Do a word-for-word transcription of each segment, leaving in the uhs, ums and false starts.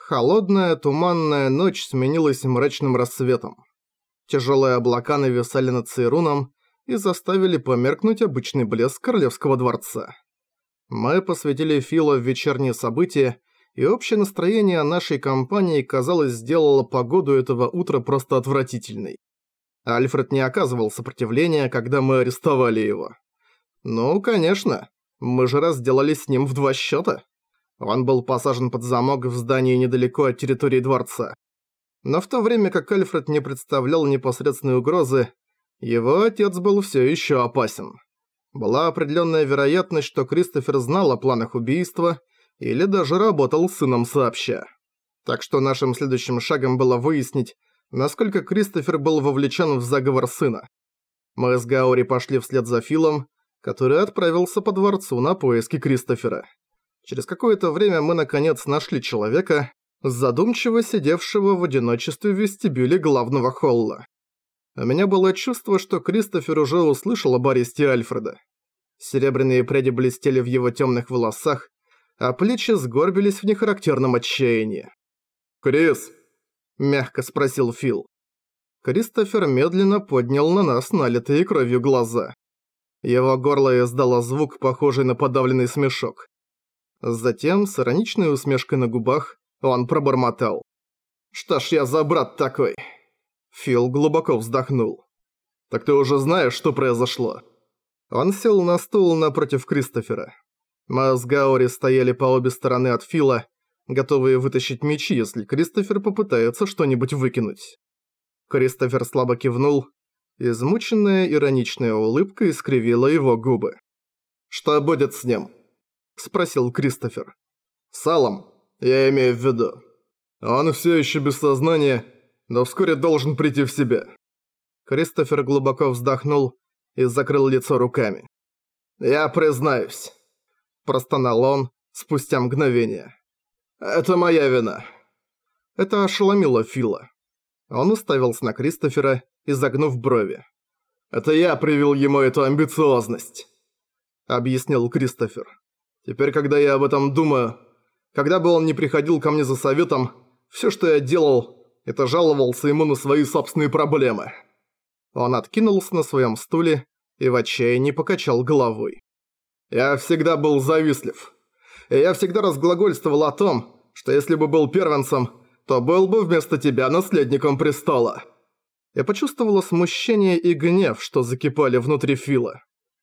Холодная, туманная ночь сменилась мрачным рассветом. Тяжелые облака нависали над Цейруном и заставили померкнуть обычный блеск королевского дворца. Мы посвятили Фила в вечерние события, и общее настроение нашей компании, казалось, сделало погоду этого утра просто отвратительной. Альфред не оказывал сопротивления, когда мы арестовали его. Ну, конечно, мы же разделались с ним в два счета. Он был посажен под замок в здании недалеко от территории дворца. Но в то время как Альфред не представлял непосредственной угрозы, его отец был все еще опасен. Была определенная вероятность, что Кристофер знал о планах убийства или даже работал с сыном сообща. Так что нашим следующим шагом было выяснить, насколько Кристофер был вовлечен в заговор сына. Мы с Гаури пошли вслед за Филом, который отправился по дворцу на поиски Кристофера. Через какое-то время мы наконец нашли человека, задумчиво сидевшего в одиночестве в вестибюле главного холла. У меня было чувство, что Кристофер уже услышал об аресте Альфреда. Серебряные пряди блестели в его темных волосах, а плечи сгорбились в нехарактерном отчаянии. «Крис?» – мягко спросил Фил. Кристофер медленно поднял на нас налитые кровью глаза. Его горло издало звук, похожий на подавленный смешок. Затем, с ироничной усмешкой на губах, он пробормотал: «Что ж я за брат такой?» Фил глубоко вздохнул. «Так ты уже знаешь, что произошло?» Он сел на стул напротив Кристофера. Мы с Гаури стояли по обе стороны от Фила, готовые вытащить мечи, если Кристофер попытается что-нибудь выкинуть. Кристофер слабо кивнул. Измученная ироничная улыбка искривила его губы. «Что будет с ним?» – спросил Кристофер. «С Аллом, я имею в виду. Он все еще без сознания, но вскоре должен прийти в себя». Кристофер глубоко вздохнул и закрыл лицо руками. «Я признаюсь», – простонал он спустя мгновение. «Это моя вина». Это ошеломило Фила. Он уставился на Кристофера, изогнув брови. «Это я привил ему эту амбициозность», – объяснил Кристофер. «Теперь, когда я об этом думаю, когда бы он не приходил ко мне за советом, все, что я делал, это жаловался ему на свои собственные проблемы». Он откинулся на своем стуле и в отчаянии покачал головой. «Я всегда был завистлив. И я всегда разглагольствовал о том, что если бы был первенцем, то был бы вместо тебя наследником престола». Я почувствовала смущение и гнев, что закипали внутри Фила.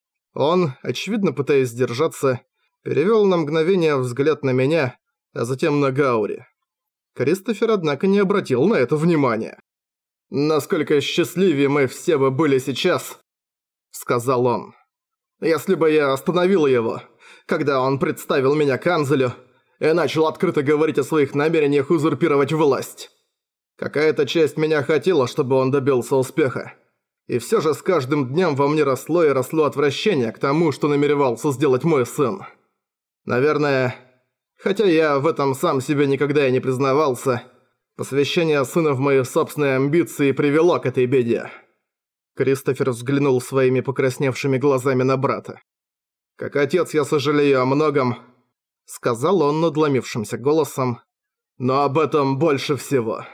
Он, очевидно пытаясь сдержаться, перевел на мгновение взгляд на меня, а затем на Гаури. Кристофер, однако, не обратил на это внимания. «Насколько счастливее мы все бы были сейчас», — сказал он, — «если бы я остановил его, когда он представил меня канцлеру и начал открыто говорить о своих намерениях узурпировать власть. Какая-то часть меня хотела, чтобы он добился успеха. И все же с каждым днем во мне росло и росло отвращение к тому, что намеревался сделать мой сын. Наверное, хотя я в этом сам себе никогда и не признавался, посвящение сына в мои собственные амбиции привело к этой беде». Кристофер взглянул своими покрасневшими глазами на брата. «Как отец я сожалею о многом», — сказал он надломившимся голосом, — «но об этом больше всего».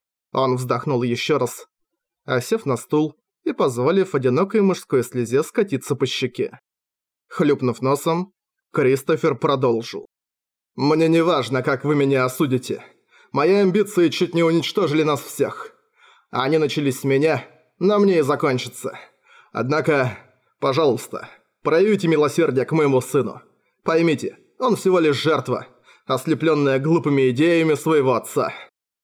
Он вздохнул еще раз, осев на стул и позволив одинокой мужской слезе скатиться по щеке. Хлюпнув носом, Кристофер продолжил. «Мне не важно, как вы меня осудите. Мои амбиции чуть не уничтожили нас всех. Они начались с меня, но мне и закончатся. Однако, пожалуйста, проявите милосердие к моему сыну. Поймите, он всего лишь жертва, ослепленная глупыми идеями своего отца».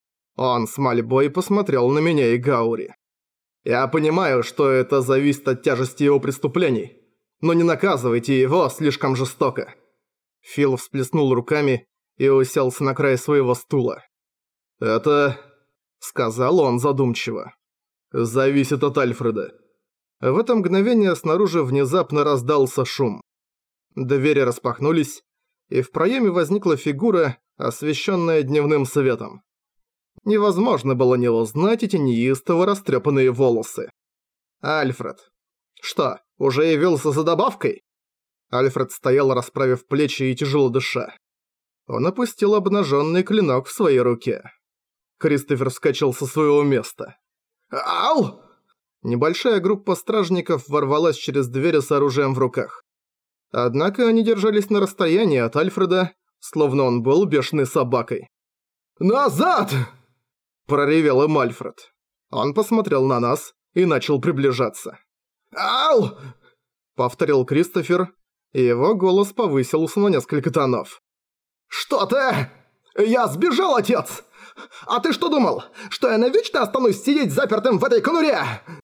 Он с мольбой посмотрел на меня и Гаури. «Я понимаю, что это зависит от тяжести его преступлений, но не наказывайте его слишком жестоко». Фил всплеснул руками и уселся на край своего стула. «Это...» — сказал он задумчиво. «Зависит от Альфреда». В это мгновение снаружи внезапно раздался шум. Двери распахнулись, и в проеме возникла фигура, освещенная дневным светом. Невозможно было не узнать эти неистово растрепанные волосы. «Альфред. Что, уже явился за добавкой?» Альфред стоял, расправив плечи и тяжело дыша. Он опустил обнаженный клинок в своей руке. Кристофер вскочил со своего места. «Ау!» Небольшая группа стражников ворвалась через двери с оружием в руках. Однако они держались на расстоянии от Альфреда, словно он был бешеной собакой. «Назад!» – проревел им Альфред. Он посмотрел на нас и начал приближаться. «Ау!» – повторил Кристофер, и его голос повысился на несколько тонов. «Что ты? Я сбежал, отец! А ты что думал, что я навечно останусь сидеть запертым в этой конуре?»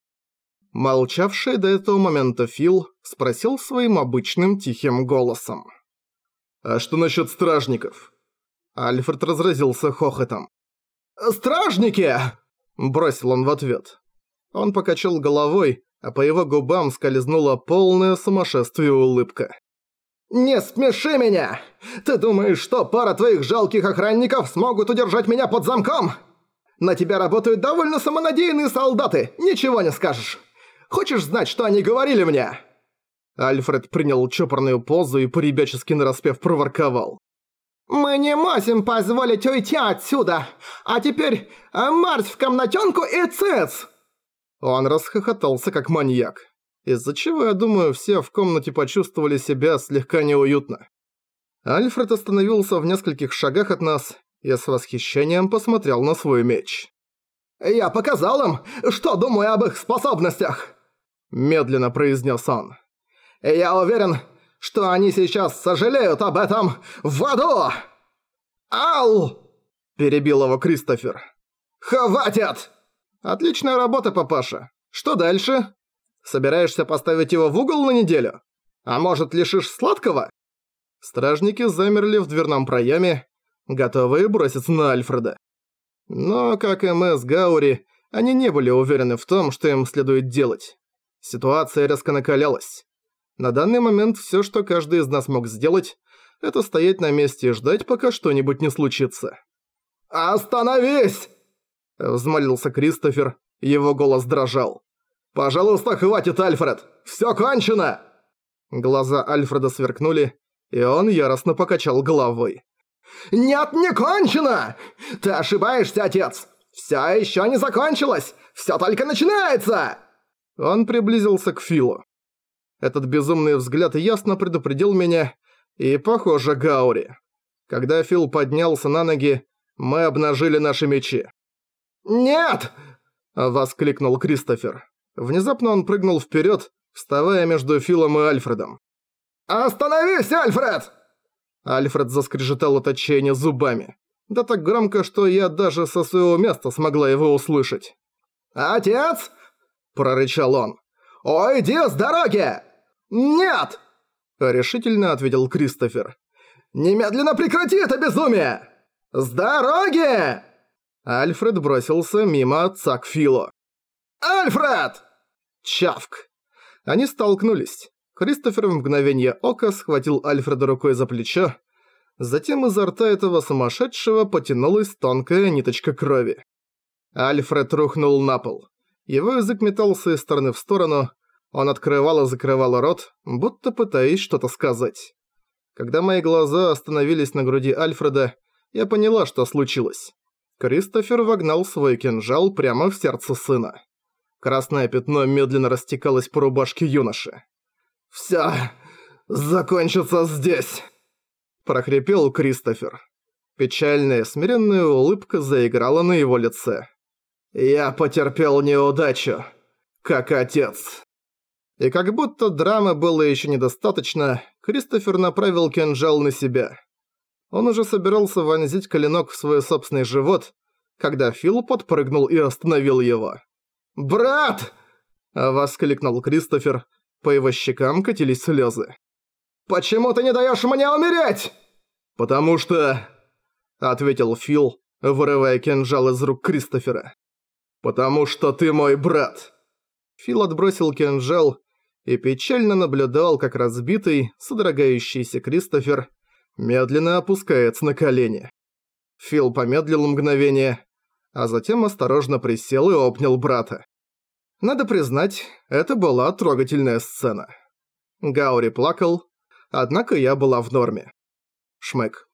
Молчавший до этого момента Фил спросил своим обычным тихим голосом. «А что насчет стражников?» Альфред разразился хохотом. «Стражники!» – бросил он в ответ. Он покачал головой, а по его губам скользнула полная сумасшествие улыбка. «Не смеши меня! Ты думаешь, что пара твоих жалких охранников смогут удержать меня под замком? На тебя работают довольно самонадеянные солдаты, ничего не скажешь. Хочешь знать, что они говорили мне?» Альфред принял чопорную позу и по-ребячески нараспев проворковал. «Мы не можем позволить уйти отсюда, а теперь марш в комнатёнку и цыц!» Он расхохотался как маньяк, из-за чего, я думаю, все в комнате почувствовали себя слегка неуютно. Альфред остановился в нескольких шагах от нас и с восхищением посмотрел на свой меч. «Я показал им, что думаю об их способностях!» Медленно произнес он. «Я уверен, что они сейчас сожалеют об этом в аду!» «Ау!» – перебил его Кристофер. «Хватит!» «Отличная работа, папаша. Что дальше? Собираешься поставить его в угол на неделю? А может, лишишь сладкого?» Стражники замерли в дверном проеме, готовые броситься на Альфреда. Но, как и мы с Гаури, они не были уверены в том, что им следует делать. Ситуация резко накалялась. На данный момент все, что каждый из нас мог сделать, это стоять на месте и ждать, пока что-нибудь не случится. «Остановись!» – взмолился Кристофер, его голос дрожал. «Пожалуйста, хватит, Альфред! Всё кончено!» Глаза Альфреда сверкнули, и он яростно покачал головой. «Нет, не кончено! Ты ошибаешься, отец! Всё ещё не закончилось! Всё только начинается!» Он приблизился к Филу. Этот безумный взгляд ясно предупредил меня, и, похоже, Гаури. Когда Фил поднялся на ноги, мы обнажили наши мечи. «Нет!» – воскликнул Кристофер. Внезапно он прыгнул вперед, вставая между Филом и Альфредом. «Остановись, Альфред!» Альфред заскрежетал от отчаяния зубами. Да так громко, что я даже со своего места смогла его услышать. «Отец!» – прорычал он. «Уйди с дороги!» «Нет!» – решительно ответил Кристофер. «Немедленно прекрати это безумие! С дороги!» Альфред бросился мимо отца к Филу. «Альфред!» Чавк. Они столкнулись. Кристофер в мгновение ока схватил Альфреда рукой за плечо. Затем изо рта этого сумасшедшего потянулась тонкая ниточка крови. Альфред рухнул на пол. Его язык метался из стороны в сторону. Он открывал и закрывал рот, будто пытаясь что-то сказать. Когда мои глаза остановились на груди Альфреда, я поняла, что случилось. Кристофер вогнал свой кинжал прямо в сердце сына. Красное пятно медленно растекалось по рубашке юноши. «Всё закончится здесь!» – прохрипел Кристофер. Печальная, смиренная улыбка заиграла на его лице. «Я потерпел неудачу, как отец». И как будто драмы было еще недостаточно, Кристофер направил кинжал на себя. Он уже собирался вонзить клинок в свой собственный живот, когда Фил подпрыгнул и остановил его. «Брат!» – воскликнул Кристофер, по его щекам катились слезы. «Почему ты не даешь мне умереть?» «Потому что...» – ответил Фил, вырывая кинжал из рук Кристофера. «Потому что ты мой брат!» Фил отбросил кинжал и печально наблюдал, как разбитый, содрогающийся Кристофер медленно опускается на колени. Фил помедлил мгновение, а затем осторожно присел и обнял брата. Надо признать, это была трогательная сцена. Гаури плакал, однако я была в норме. Шмэк.